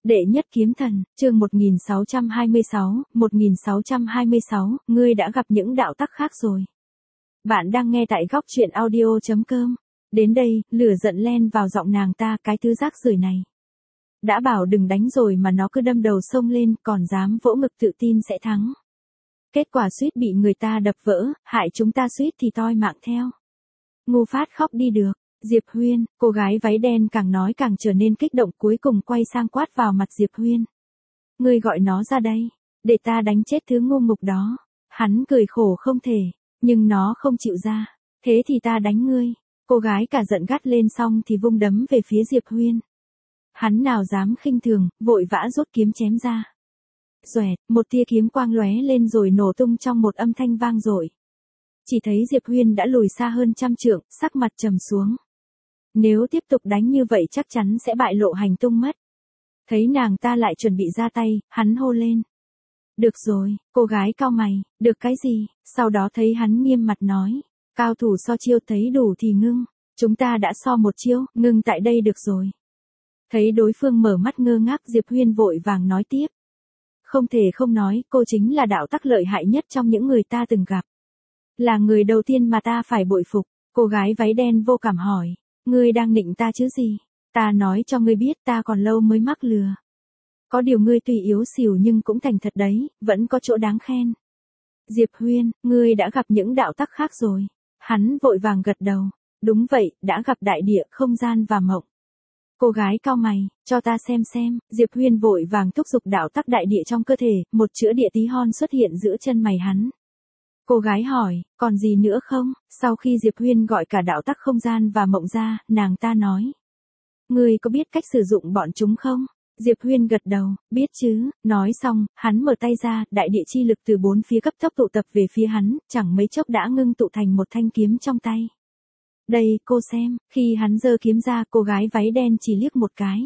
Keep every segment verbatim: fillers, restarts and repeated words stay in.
Đệ nhất kiếm thần, chương một nghìn sáu trăm hai mươi sáu, một nghìn sáu trăm hai mươi sáu, ngươi đã gặp những đạo tắc khác rồi. Bạn đang nghe tại góc truyện audio chấm com. Đến đây, lửa giận len vào giọng nàng ta, cái thứ rác rưởi này. Đã bảo đừng đánh rồi mà nó cứ đâm đầu xông lên, còn dám vỗ ngực tự tin sẽ thắng. Kết quả suýt bị người ta đập vỡ, hại chúng ta suýt thì toi mạng theo. Ngu phát khóc đi được. Diệp Huyên, cô gái váy đen càng nói càng trở nên kích động, cuối cùng quay sang quát vào mặt Diệp Huyên. Ngươi gọi nó ra đây, để ta đánh chết thứ ngu ngục đó. Hắn cười khổ không thể, nhưng nó không chịu ra. Thế thì ta đánh ngươi. Cô gái cả giận gắt lên xong thì vung đấm về phía Diệp Huyên. Hắn nào dám khinh thường, vội vã rút kiếm chém ra. Xoẹt, một tia kiếm quang lóe lên rồi nổ tung trong một âm thanh vang dội. Chỉ thấy Diệp Huyên đã lùi xa hơn trăm trượng, sắc mặt trầm xuống. Nếu tiếp tục đánh như vậy chắc chắn sẽ bại lộ hành tung mất. Thấy nàng ta lại chuẩn bị ra tay, hắn hô lên. Được rồi, cô gái cau mày, được cái gì? Sau đó thấy hắn nghiêm mặt nói. Cao thủ so chiêu thấy đủ thì ngưng. Chúng ta đã so một chiêu, ngưng tại đây được rồi. Thấy đối phương mở mắt ngơ ngác, Diệp Huyên vội vàng nói tiếp. Không thể không nói, cô chính là đạo tắc lợi hại nhất trong những người ta từng gặp. Là người đầu tiên mà ta phải bội phục. Cô gái váy đen vô cảm hỏi. Ngươi đang nịnh ta chứ gì? Ta nói cho ngươi biết ta còn lâu mới mắc lừa. Có điều ngươi tuy yếu xìu nhưng cũng thành thật đấy, vẫn có chỗ đáng khen. Diệp Huyên, ngươi đã gặp những đạo tắc khác rồi. Hắn vội vàng gật đầu. Đúng vậy, đã gặp đại địa, không gian và mộng. Cô gái cau mày, cho ta xem xem. Diệp Huyên vội vàng thúc giục đạo tắc đại địa trong cơ thể, một chữa địa tí hon xuất hiện giữa chân mày hắn. Cô gái hỏi, còn gì nữa không? Sau khi Diệp Huyên gọi cả đạo tắc không gian và mộng ra, nàng ta nói. Ngươi có biết cách sử dụng bọn chúng không? Diệp Huyên gật đầu, biết chứ. Nói xong, hắn mở tay ra, đại địa chi lực từ bốn phía cấp tốc tụ tập về phía hắn, chẳng mấy chốc đã ngưng tụ thành một thanh kiếm trong tay. Đây, cô xem, khi hắn giơ kiếm ra, cô gái váy đen chỉ liếc một cái.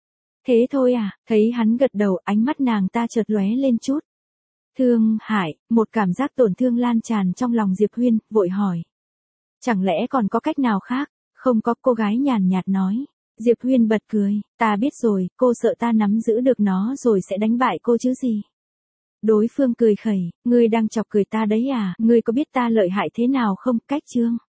Thế thôi à? Thấy hắn gật đầu, ánh mắt nàng ta chợt lóe lên chút. Thương hại, một cảm giác tổn thương lan tràn trong lòng Diệp Huyên, vội hỏi. Chẳng lẽ còn có cách nào khác? Không có, cô gái nhàn nhạt nói. Diệp Huyên bật cười, ta biết rồi, cô sợ ta nắm giữ được nó rồi sẽ đánh bại cô chứ gì. Đối phương cười khẩy, ngươi đang chọc cười ta đấy à, ngươi có biết ta lợi hại thế nào không? Cách chương.